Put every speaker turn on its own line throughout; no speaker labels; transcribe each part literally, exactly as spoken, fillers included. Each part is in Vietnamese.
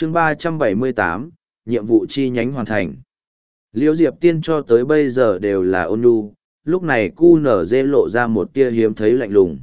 chương ba trăm bảy mươi tám, nhiệm vụ chi nhánh hoàn thành. Liễu Diệp Tiên cho tới bây giờ đều là ôn nhu, lúc này cu nở dê lộ ra một tia hiếm thấy lạnh lùng.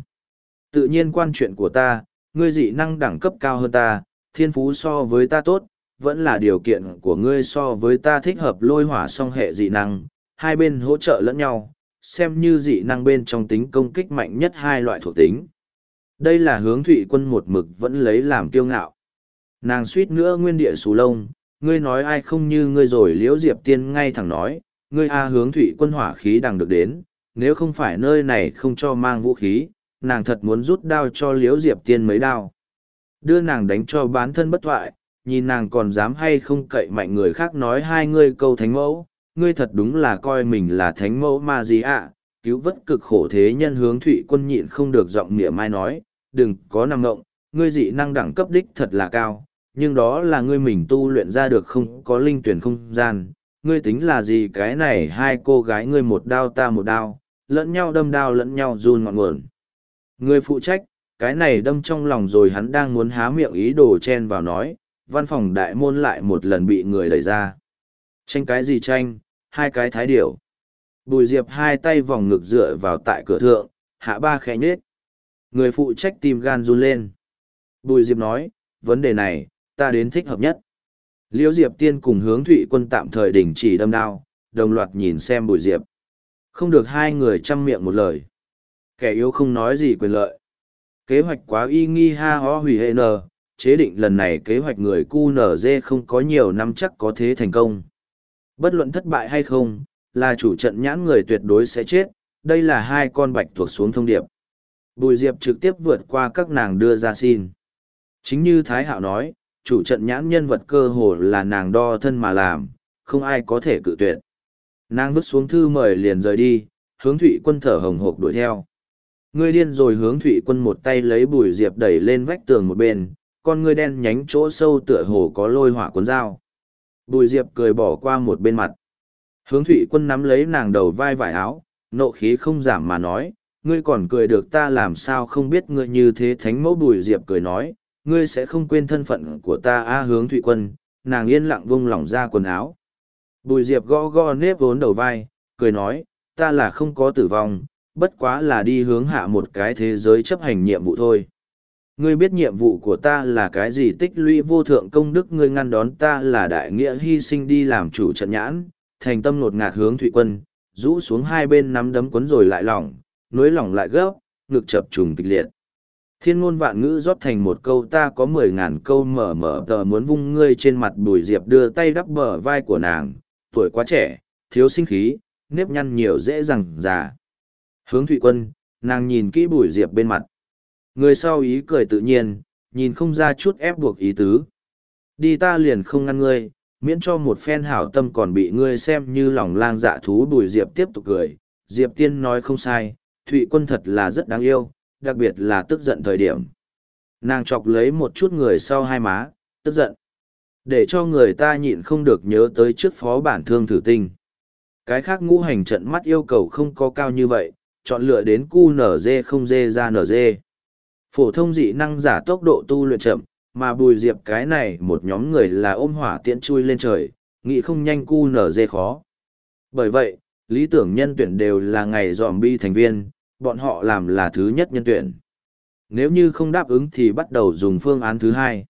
Tự nhiên quan chuyện của ta, ngươi dị năng đẳng cấp cao hơn ta, thiên phú so với ta tốt, vẫn là điều kiện của ngươi so với ta thích hợp lôi hỏa song hệ dị năng, hai bên hỗ trợ lẫn nhau, xem như dị năng bên trong tính công kích mạnh nhất hai loại thuộc tính. Đây là Hướng Thụy Quân một mực vẫn lấy làm kiêu ngạo. Nàng suýt nữa nguyên địa xù lông, ngươi nói ai không như ngươi rồi. Liễu Diệp Tiên ngay thẳng nói, ngươi a Hướng Thụy Quân hỏa khí đằng được đến, nếu không phải nơi này không cho mang vũ khí, nàng thật muốn rút đao cho Liễu Diệp Tiên mấy đao. Đưa nàng đánh cho bán thân bất thoại, nhìn nàng còn dám hay không cậy mạnh người khác nói hai ngươi câu thánh mẫu, ngươi thật đúng là coi mình là thánh mẫu mà gì ạ. Cứu vớt cực khổ thế nhân. Hướng Thụy Quân nhịn không được giọng mỉa mai nói, đừng có nằm ngộng, ngươi dị năng đẳng cấp đích thật là cao, nhưng đó là ngươi mình tu luyện ra được, không có linh tuyển không gian. Ngươi tính là gì cái này hai cô gái ngươi một đao ta một đao, lẫn nhau đâm đao lẫn nhau run ngọn nguồn. Ngươi phụ trách, cái này đâm trong lòng rồi hắn đang muốn há miệng ý đồ chen vào nói, văn phòng đại môn lại một lần bị người đẩy ra. Tranh cái gì tranh, hai cái thái điểu. Bùi Diệp hai tay vòng ngực dựa vào tại cửa thượng, hạ ba khẽ nhết. Người phụ trách tim gan run lên. Bùi Diệp nói, vấn đề này, ta đến thích hợp nhất. Liễu Diệp Tiên cùng Hướng Thụy Quân tạm thời đình chỉ đâm đao, đồng loạt nhìn xem Bùi Diệp. Không được hai người chăm miệng một lời. Kẻ yếu không nói gì quyền lợi. Kế hoạch quá y nghi ha ho hủy hệ nờ, chế định lần này kế hoạch người cu nở dê không có nhiều năm chắc có thế thành công. Bất luận thất bại hay không, là chủ trận nhãn người tuyệt đối sẽ chết, đây là hai con bạch thuộc xuống thông điệp. Bùi Diệp trực tiếp vượt qua các nàng đưa ra xin. Chính như Thái Hạo nói, chủ trận nhãn nhân vật cơ hồ là nàng đo thân mà làm, không ai có thể cự tuyệt. Nàng vứt xuống thư mời liền rời đi, Hướng Thụy Quân thở hồng hộc đuổi theo. Ngươi điên rồi. Hướng Thụy Quân một tay lấy Bùi Diệp đẩy lên vách tường một bên, con ngươi đen nhánh chỗ sâu tựa hồ có lôi hỏa cuốn dao. Bùi Diệp cười bỏ qua một bên mặt. Hướng Thụy Quân nắm lấy nàng đầu vai vải áo, nộ khí không giảm mà nói, ngươi còn cười được ta làm sao không biết ngươi như thế thánh mẫu. Bùi Diệp cười nói, ngươi sẽ không quên thân phận của ta a. Hướng Thụy Quân, nàng yên lặng vung lỏng ra quần áo. Bùi Diệp gõ gõ nếp vốn đầu vai, cười nói, ta là không có tử vong, bất quá là đi hướng hạ một cái thế giới chấp hành nhiệm vụ thôi. Ngươi biết nhiệm vụ của ta là cái gì? Tích lũy vô thượng công đức. Ngươi ngăn đón ta là đại nghĩa hy sinh đi làm chủ trận nhãn. Thành tâm nột ngạt. Hướng Thụy Quân rũ xuống hai bên nắm đấm quấn rồi lại lỏng, nối lỏng lại gấp, ngực chập trùng kịch liệt. Thiên ngôn vạn ngữ rót thành một câu, ta có mười ngàn câu mở mở tờ muốn vung ngươi trên mặt. Bùi Diệp đưa tay đắp bờ vai của nàng, tuổi quá trẻ, thiếu sinh khí, nếp nhăn nhiều dễ dàng già. Hướng Thụy Quân, nàng nhìn kỹ Bùi Diệp bên mặt. Người sau ý cười tự nhiên, nhìn không ra chút ép buộc ý tứ. Đi ta liền không ngăn ngươi, miễn cho một phen hảo tâm còn bị ngươi xem như lòng lang dạ thú. Bùi Diệp tiếp tục cười, Diệp Tiên nói không sai, Thụy Quân thật là rất đáng yêu, đặc biệt là tức giận thời điểm. Nàng chọc lấy một chút người sau hai má, tức giận. Để cho người ta nhịn không được nhớ tới trước phó bản Thương Thử Tinh. Cái khác ngũ hành trận mắt yêu cầu không có cao như vậy, chọn lựa đến cu nở dê không dê ra nở dê. Phổ thông dị năng giả tốc độ tu luyện chậm, mà Bùi Diệp cái này một nhóm người là ôm hỏa tiễn chui lên trời, nghĩ không nhanh cu nở dê khó. Bởi vậy, lý tưởng nhân tuyển đều là ngày zombie thành viên, bọn họ làm là thứ nhất nhân tuyển. Nếu như không đáp ứng thì bắt đầu dùng phương án thứ hai.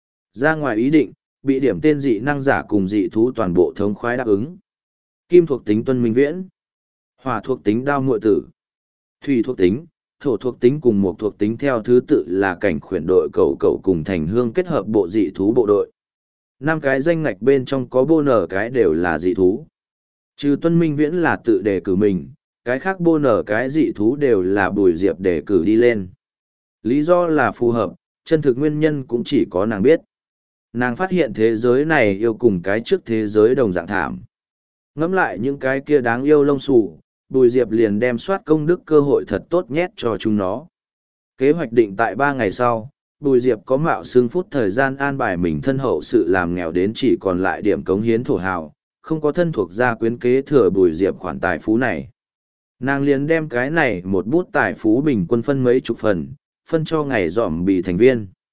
Ra ngoài ý định, bị điểm tên dị năng giả cùng dị thú toàn bộ thống khoái đáp ứng. Kim thuộc tính Tuân Minh Viễn, hỏa thuộc tính Đao Muội Tử, thủy thuộc tính, thổ thuộc tính cùng một thuộc tính theo thứ tự là cảnh khuyển đội cầu cầu cùng thành hương kết hợp bộ dị thú bộ đội. Năm cái danh ngạch bên trong có bô nở cái đều là dị thú. Trừ Tuân Minh Viễn là tự đề cử mình, cái khác bô nở cái dị thú đều là Bùi Diệp đề cử đi lên. Lý do là phù hợp, chân thực nguyên nhân cũng chỉ có nàng biết. Nàng phát hiện thế giới này yêu cùng cái trước thế giới đồng dạng thảm. Ngẫm lại những cái kia đáng yêu lông xù, Bùi Diệp liền đem soát công đức cơ hội thật tốt nhét cho chúng nó. Kế hoạch định tại ba ngày sau, Bùi Diệp có mạo xương phút thời gian an bài mình thân hậu sự làm nghèo đến chỉ còn lại điểm cống hiến thổ hào, không có thân thuộc gia quyến kế thừa Bùi Diệp khoản tài phú này. Nàng liền đem cái này một bút tài phú bình quân phân mấy chục phần, phân cho ngày dòm bị thành viên.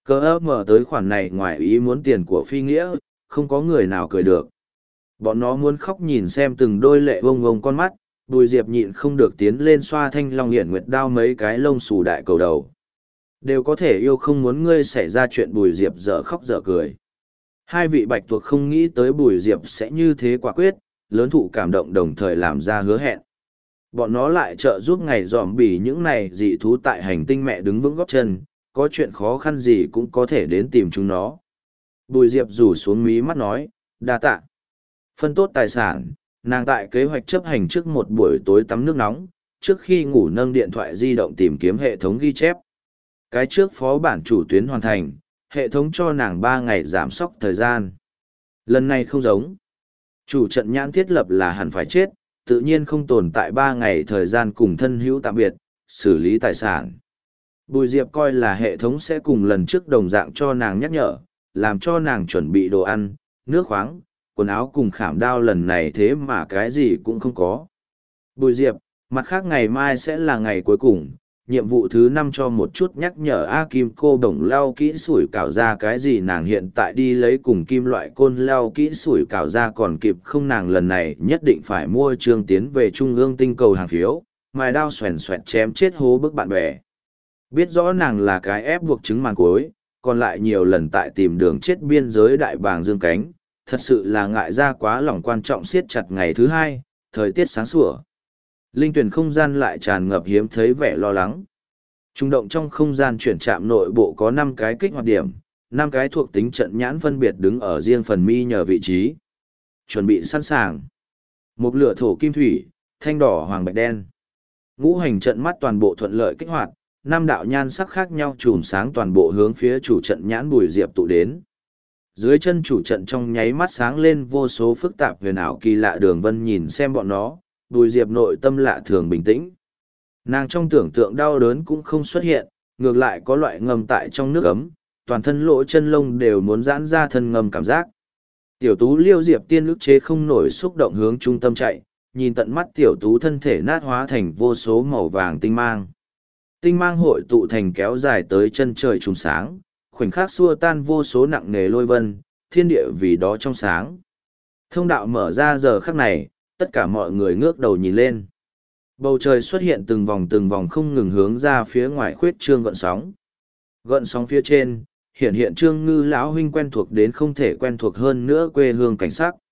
Cờ ơ mở tới khoản này ngoài ý muốn tiền của phi nghĩa, không có người nào cười được. Bọn nó muốn khóc nhìn xem từng đôi lệ vông vông con mắt, Bùi Diệp nhịn không được tiến lên xoa thanh long hiển nguyệt đao mấy cái lông xù đại cầu đầu. Đều có thể yêu không muốn ngươi xảy ra chuyện. Bùi Diệp dở khóc dở cười. Hai vị bạch tuộc không nghĩ tới Bùi Diệp sẽ như thế quả quyết, lớn thụ cảm động đồng thời làm ra hứa hẹn. Bọn nó lại trợ giúp ngày dòm bỉ những này dị thú tại hành tinh mẹ đứng vững góp chân, có chuyện khó khăn gì cũng có thể đến tìm chúng nó. Bùi Diệp rủ xuống mí mắt nói, đa tạ. Phân tốt tài sản, nàng tại kế hoạch chấp hành trước một buổi tối tắm nước nóng, trước khi ngủ nâng điện thoại di động tìm kiếm hệ thống ghi chép. Cái trước phó bản chủ tuyến hoàn thành, hệ thống cho nàng ba ngày giảm sốc thời gian. Lần này không giống. Chủ trận nhãn thiết lập là hẳn phải chết, tự nhiên không tồn tại ba ngày thời gian cùng thân hữu tạm biệt, xử lý tài sản. Bùi Diệp coi là hệ thống sẽ cùng lần trước đồng dạng cho nàng nhắc nhở, làm cho nàng chuẩn bị đồ ăn, nước khoáng, quần áo cùng khảm đao. Lần này thế mà cái gì cũng không có. Bùi Diệp, mặt khác ngày mai sẽ là ngày cuối cùng, nhiệm vụ thứ năm cho một chút nhắc nhở A Kim cô bổng lau kỹ sủi cảo ra cái gì. Nàng hiện tại đi lấy cùng kim loại côn lau kỹ sủi cảo ra còn kịp không. Nàng lần này nhất định phải mua trương tiến về trung ương tinh cầu hàng phiếu, mài đao xoèn xoẹt chém chết hố bức bạn bè. Biết rõ nàng là cái ép buộc trứng màn cuối, còn lại nhiều lần tại tìm đường chết biên giới đại bàng dương cánh, thật sự là ngại ra quá lòng quan trọng siết chặt ngày thứ hai, thời tiết sáng sủa. Linh tuyển không gian lại tràn ngập hiếm thấy vẻ lo lắng. Trung động trong không gian chuyển chạm nội bộ có năm cái kích hoạt điểm, năm cái thuộc tính trận nhãn phân biệt đứng ở riêng phần mi nhờ vị trí. Chuẩn bị sẵn sàng. Một lửa thổ kim thủy, thanh đỏ hoàng bạch đen. Ngũ hành trận mắt toàn bộ thuận lợi kích hoạt, năm đạo nhan sắc khác nhau chùm sáng toàn bộ hướng phía chủ trận nhãn Bùi Diệp tụ đến. Dưới chân chủ trận trong nháy mắt sáng lên vô số phức tạp huyền ảo kỳ lạ đường vân. Nhìn xem bọn nó, Bùi Diệp nội tâm lạ thường bình tĩnh. Nàng trong tưởng tượng đau đớn cũng không xuất hiện, ngược lại có loại ngầm tại trong nước ấm, toàn thân lỗ chân lông đều muốn giãn ra thân ngầm cảm giác. Tiểu tú Liêu Diệp tiên ức chế không nổi xúc động hướng trung tâm chạy, nhìn tận mắt tiểu tú thân thể nát hóa thành vô số màu vàng tinh mang. Tinh mang hội tụ thành kéo dài tới chân trời trùng sáng, khoảnh khắc xua tan vô số nặng nề lôi vân, thiên địa vì đó trong sáng. Thông đạo mở ra giờ khắc này, tất cả mọi người ngước đầu nhìn lên. Bầu trời xuất hiện từng vòng từng vòng không ngừng hướng ra phía ngoài khuyết trương gợn sóng. Gợn sóng phía trên, hiện hiện Trương Ngư lão huynh quen thuộc đến không thể quen thuộc hơn nữa quê hương cảnh sắc.